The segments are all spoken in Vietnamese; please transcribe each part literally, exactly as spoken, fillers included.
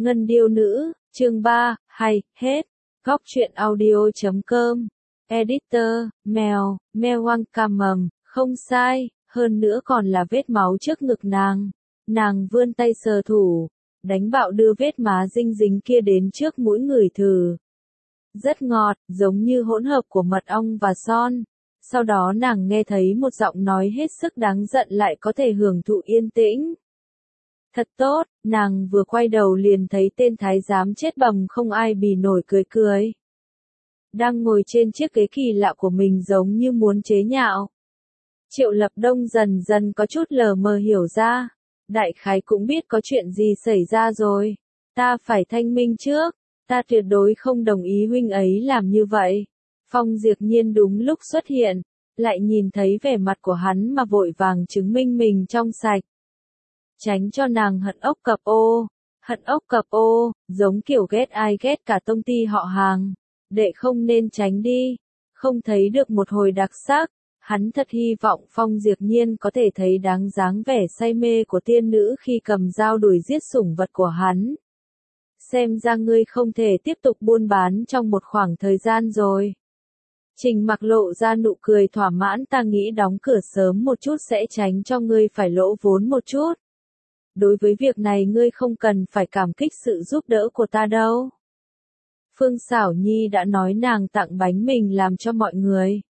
Ngân điêu nữ, chương ba, hay, hết. Góc truyện audio.com. Editor, mèo, mèo Wang Cam mầm, không sai, hơn nữa còn là vết máu trước ngực nàng. Nàng vươn tay sờ thủ, đánh bạo đưa vết má dinh dính kia đến trước mũi người thử. Rất ngọt, giống như hỗn hợp của mật ong và son. Sau đó nàng nghe thấy một giọng nói hết sức đáng giận lại có thể hưởng thụ yên tĩnh. Thật tốt, nàng vừa quay đầu liền thấy tên thái giám chết bầm không ai bì nổi cười cười. Đang ngồi trên chiếc ghế kỳ lạ của mình giống như muốn chế nhạo. Triệu Lập Đông dần dần có chút lờ mờ hiểu ra. Đại khái cũng biết có chuyện gì xảy ra rồi. Ta phải thanh minh trước, ta tuyệt đối không đồng ý huynh ấy làm như vậy. Phong Diệp Nhiên đúng lúc xuất hiện, lại nhìn thấy vẻ mặt của hắn mà vội vàng chứng minh mình trong sạch. Tránh cho nàng hận ốc cập ô, hận ốc cập ô, giống kiểu ghét ai ghét cả tông ty họ hàng. Đệ không nên tránh đi, không thấy được một hồi đặc sắc, hắn thật hy vọng Phong Diệp Nhiên có thể thấy đáng dáng vẻ say mê của tiên nữ khi cầm dao đuổi giết sủng vật của hắn. Xem ra ngươi không thể tiếp tục buôn bán trong một khoảng thời gian rồi. Trình Mặc lộ ra nụ cười thỏa mãn, ta nghĩ đóng cửa sớm một chút sẽ tránh cho ngươi phải lỗ vốn một chút. Đối với việc này ngươi không cần phải cảm kích sự giúp đỡ của ta đâu. Phương Sảo Nhi đã nói nàng tặng bánh mình làm cho mọi người.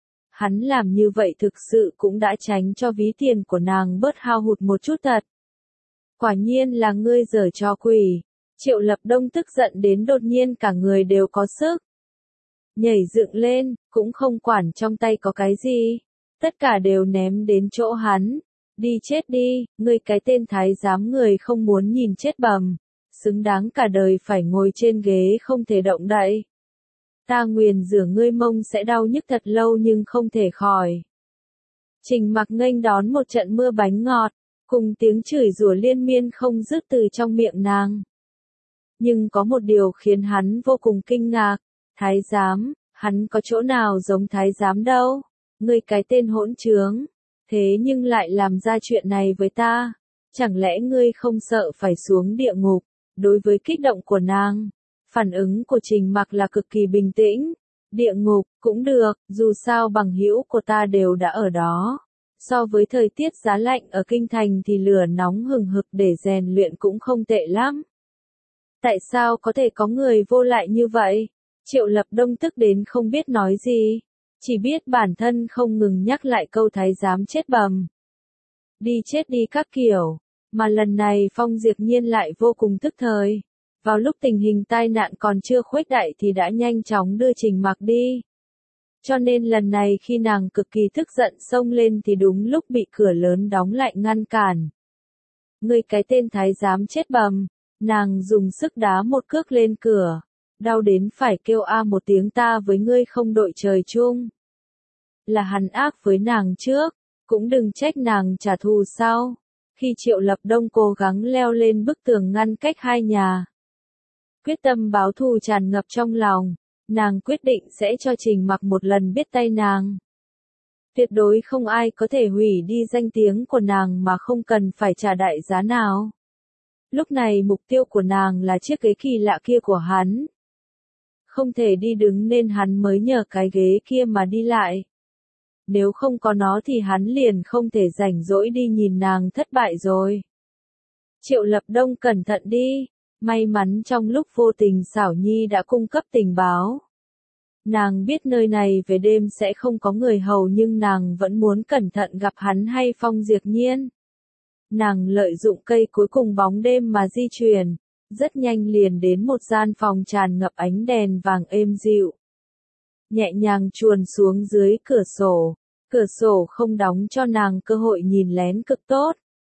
Hắn làm như vậy thực sự cũng đã tránh cho ví tiền của nàng bớt hao hụt một chút thật. Quả nhiên là ngươi giở trò quỷ. Triệu Lập Đông tức giận đến đột nhiên cả người đều có sức. Nhảy dựng lên, cũng không quản trong tay có cái gì. Tất cả đều ném đến chỗ hắn. Đi chết đi, ngươi cái tên thái giám người không muốn nhìn chết bầm. Xứng đáng cả đời phải ngồi trên ghế không thể động đậy. Ta nguyền rủa ngươi mông sẽ đau nhức thật lâu nhưng không thể khỏi. Trình Mặc nghênh đón một trận mưa bánh ngọt, cùng tiếng chửi rủa liên miên không dứt từ trong miệng nàng. Nhưng có một điều khiến hắn vô cùng kinh ngạc. Thái giám, hắn có chỗ nào giống thái giám đâu. Ngươi cái tên hỗn trướng. Thế nhưng lại làm ra chuyện này với ta. Chẳng lẽ ngươi không sợ phải xuống địa ngục? Đối với kích động của nàng, phản ứng của Trình Mặc là cực kỳ bình tĩnh. Địa ngục, cũng được, dù sao bằng hữu của ta đều đã ở đó. So với thời tiết giá lạnh ở kinh thành thì lửa nóng hừng hực để rèn luyện cũng không tệ lắm. Tại sao có thể có người vô lại như vậy? Triệu Lập Đông tức đến không biết nói gì. Chỉ biết bản thân không ngừng nhắc lại câu thái giám chết bầm. Đi chết đi các kiểu. Mà lần này Phong Diệp Nhiên lại vô cùng tức thời. Vào lúc tình hình tai nạn còn chưa khuếch đại thì đã nhanh chóng đưa Trình Mặc đi. Cho nên lần này khi nàng cực kỳ tức giận xông lên thì đúng lúc bị cửa lớn đóng lại ngăn cản. Ngươi cái tên thái giám chết bầm, nàng dùng sức đá một cước lên cửa. Đau đến phải kêu a một tiếng, ta với ngươi không đội trời chung. Là hắn ác với nàng trước, cũng đừng trách nàng trả thù sau. Khi Triệu Lập Đông cố gắng leo lên bức tường ngăn cách hai nhà. Quyết tâm báo thù tràn ngập trong lòng, nàng quyết định sẽ cho Trình Mặc một lần biết tay nàng. Tuyệt đối không ai có thể hủy đi danh tiếng của nàng mà không cần phải trả đại giá nào. Lúc này mục tiêu của nàng là chiếc ghế kỳ lạ kia của hắn. Không thể đi đứng nên hắn mới nhờ cái ghế kia mà đi lại. Nếu không có nó thì hắn liền không thể rảnh rỗi đi nhìn nàng thất bại rồi. Triệu Lập Đông cẩn thận đi. May mắn trong lúc vô tình Sảo Nhi đã cung cấp tình báo. Nàng biết nơi này về đêm sẽ không có người hầu nhưng nàng vẫn muốn cẩn thận gặp hắn hay Phong Diệp Nhiên. Nàng lợi dụng cây cuối cùng bóng đêm mà di chuyển. Rất nhanh liền đến một gian phòng tràn ngập ánh đèn vàng êm dịu. Nhẹ nhàng chuồn xuống dưới cửa sổ. Cửa sổ không đóng cho nàng cơ hội nhìn lén cực tốt.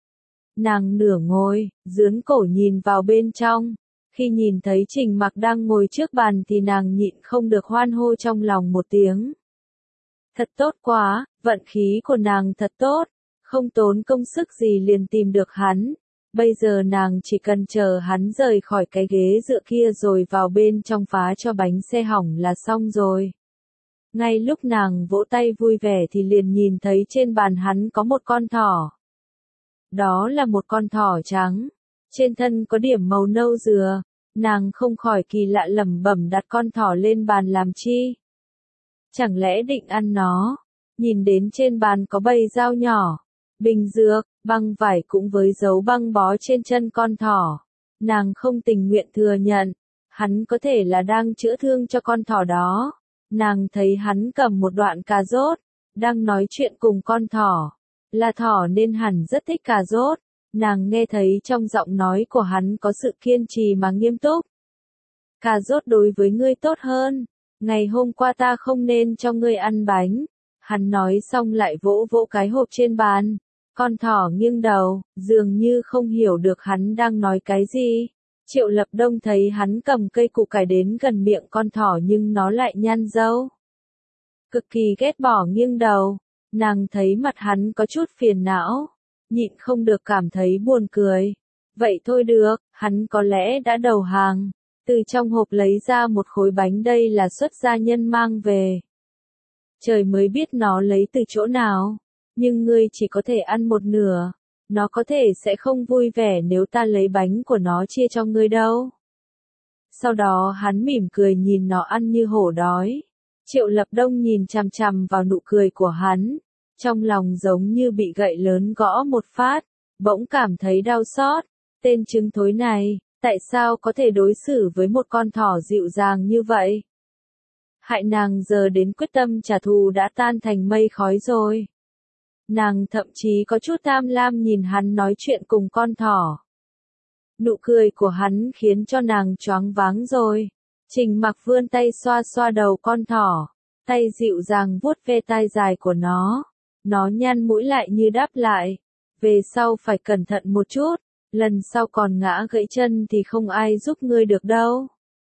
Nàng nửa ngồi, dướn cổ nhìn vào bên trong. Khi nhìn thấy Trình Mặc đang ngồi trước bàn thì nàng nhịn không được hoan hô trong lòng một tiếng. Thật tốt quá, vận khí của nàng thật tốt. Không tốn công sức gì liền tìm được hắn. Bây giờ nàng chỉ cần chờ hắn rời khỏi cái ghế dựa kia rồi vào bên trong phá cho bánh xe hỏng là xong rồi. Ngay lúc nàng vỗ tay vui vẻ thì liền nhìn thấy trên bàn hắn có một con thỏ. Đó là một con thỏ trắng. Trên thân có điểm màu nâu dừa, nàng không khỏi kỳ lạ lẩm bẩm đặt con thỏ lên bàn làm chi. Chẳng lẽ định ăn nó? Nhìn đến trên bàn có bầy dao nhỏ, bình dược, băng vải cũng với dấu băng bó trên chân con thỏ. Nàng không tình nguyện thừa nhận, hắn có thể là đang chữa thương cho con thỏ đó. Nàng thấy hắn cầm một đoạn cà rốt, đang nói chuyện cùng con thỏ. Là thỏ nên hẳn rất thích cà rốt. Nàng nghe thấy trong giọng nói của hắn có sự kiên trì mà nghiêm túc. Cà rốt đối với ngươi tốt hơn. Ngày hôm qua ta không nên cho ngươi ăn bánh. Hắn nói xong lại vỗ vỗ cái hộp trên bàn. Con thỏ nghiêng đầu, dường như không hiểu được hắn đang nói cái gì. Triệu Lập Đông thấy hắn cầm cây củ cải đến gần miệng con thỏ nhưng nó lại nhăn râu. Cực kỳ ghét bỏ nghiêng đầu. Nàng thấy mặt hắn có chút phiền não. Nhịn không được cảm thấy buồn cười. Vậy thôi được, hắn có lẽ đã đầu hàng. Từ trong hộp lấy ra một khối bánh, đây là xuất gia nhân mang về. Trời mới biết nó lấy từ chỗ nào. Nhưng ngươi chỉ có thể ăn một nửa. Nó có thể sẽ không vui vẻ nếu ta lấy bánh của nó chia cho ngươi đâu. Sau đó hắn mỉm cười nhìn nó ăn như hổ đói. Triệu Lập Đông nhìn chằm chằm vào nụ cười của hắn. Trong lòng giống như bị gậy lớn gõ một phát. Bỗng cảm thấy đau xót. Tên trứng thối này, tại sao có thể đối xử với một con thỏ dịu dàng như vậy? Hại nàng giờ đến quyết tâm trả thù đã tan thành mây khói rồi. Nàng thậm chí có chút tham lam nhìn hắn nói chuyện cùng con thỏ. Nụ cười của hắn khiến cho nàng choáng váng rồi. Trình Mặc vươn tay xoa xoa đầu con thỏ, tay dịu dàng vuốt ve tai dài của nó. Nó nhăn mũi lại như đáp lại. Về sau phải cẩn thận một chút, lần sau còn ngã gãy chân thì không ai giúp ngươi được đâu.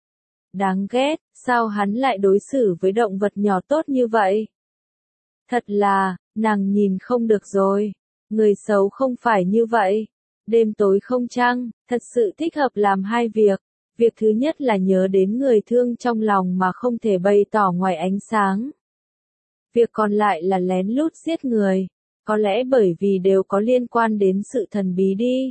Đáng ghét, sao hắn lại đối xử với động vật nhỏ tốt như vậy? Thật là, nàng nhìn không được rồi. Người xấu không phải như vậy. Đêm tối không trăng, thật sự thích hợp làm hai việc. Việc thứ nhất là nhớ đến người thương trong lòng mà không thể bày tỏ ngoài ánh sáng. Việc còn lại là lén lút giết người. Có lẽ bởi vì đều có liên quan đến sự thần bí đi.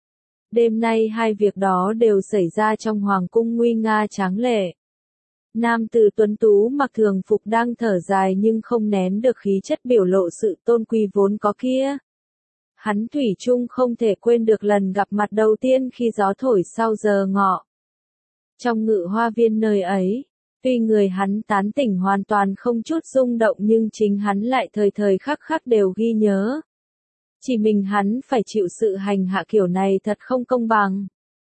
Đêm nay hai việc đó đều xảy ra trong hoàng cung nguy nga tráng lệ. Nam tử tuấn tú mặc thường phục đang thở dài nhưng không nén được khí chất biểu lộ sự tôn quý vốn có kia. Hắn thủy chung không thể quên được lần gặp mặt đầu tiên khi gió thổi sau giờ ngọ. Trong ngự hoa viên nơi ấy, tuy người hắn tán tỉnh hoàn toàn không chút rung động nhưng chính hắn lại thời thời khắc khắc đều ghi nhớ. Chỉ mình hắn phải chịu sự hành hạ kiểu này thật không công bằng.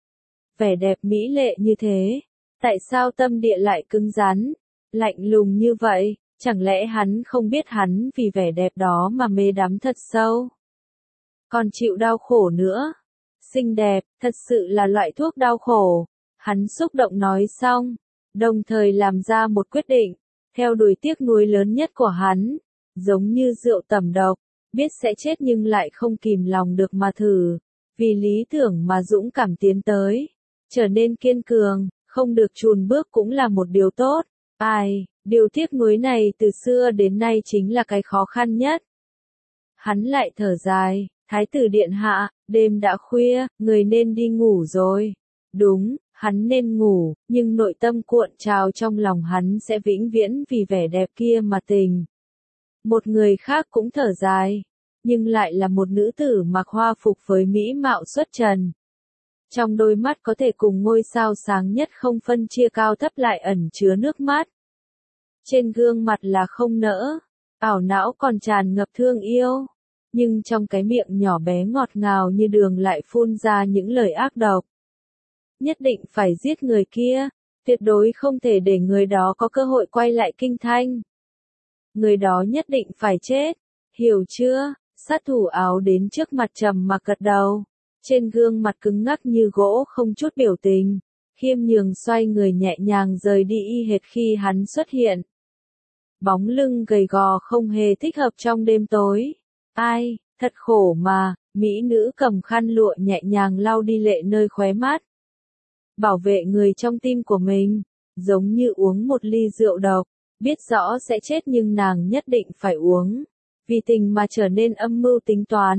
Vẻ đẹp mỹ lệ như thế, tại sao tâm địa lại cứng rắn, lạnh lùng như vậy, chẳng lẽ hắn không biết hắn vì vẻ đẹp đó mà mê đắm thật sâu. Còn chịu đau khổ nữa. Xinh đẹp, thật sự là loại thuốc đau khổ. Hắn xúc động nói xong, đồng thời làm ra một quyết định, theo đuổi tiếc nuối lớn nhất của hắn, giống như rượu tẩm độc, biết sẽ chết nhưng lại không kìm lòng được mà thử, vì lý tưởng mà dũng cảm tiến tới, trở nên kiên cường, không được chùn bước cũng là một điều tốt. Ai, điều tiếc nuối này từ xưa đến nay chính là cái khó khăn nhất. Hắn lại thở dài, Thái tử điện hạ, đêm đã khuya, người nên đi ngủ rồi. Đúng, hắn nên ngủ, nhưng nội tâm cuộn trào trong lòng hắn sẽ vĩnh viễn vì vẻ đẹp kia mà tình. Một người khác cũng thở dài, nhưng lại là một nữ tử mặc hoa phục với mỹ mạo xuất trần. Trong đôi mắt có thể cùng ngôi sao sáng nhất không phân chia cao thấp lại ẩn chứa nước mắt. Trên gương mặt là không nỡ, ảo não còn tràn ngập thương yêu. Nhưng trong cái miệng nhỏ bé ngọt ngào như đường lại phun ra những lời ác độc. Nhất định phải giết người kia, tuyệt đối không thể để người đó có cơ hội quay lại kinh thanh. Người đó nhất định phải chết, hiểu chưa? Sát thủ áo đến trước mặt trầm mặc gật đầu, trên gương mặt cứng ngắc như gỗ không chút biểu tình, khiêm nhường xoay người nhẹ nhàng rời đi y hệt khi hắn xuất hiện. Bóng lưng gầy gò không hề thích hợp trong đêm tối. Ai, thật khổ mà, mỹ nữ cầm khăn lụa nhẹ nhàng lau đi lệ nơi khóe mắt. Bảo vệ người trong tim của mình, giống như uống một ly rượu độc, biết rõ sẽ chết nhưng nàng nhất định phải uống. Vì tình mà trở nên âm mưu tính toán,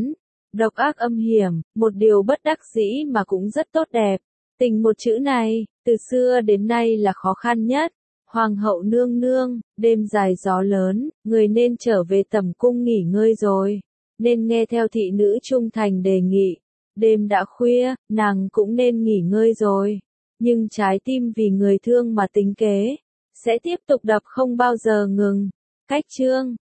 Độc ác âm hiểm, một điều bất đắc dĩ mà cũng rất tốt đẹp. Tình một chữ này, từ xưa đến nay là khó khăn nhất. Hoàng hậu nương nương, đêm dài gió lớn, người nên trở về tẩm cung nghỉ ngơi rồi. Nên nghe theo thị nữ trung thành đề nghị. Đêm đã khuya, nàng cũng nên nghỉ ngơi rồi. Nhưng trái tim vì người thương mà tính kế, sẽ tiếp tục đập không bao giờ ngừng. Cách chương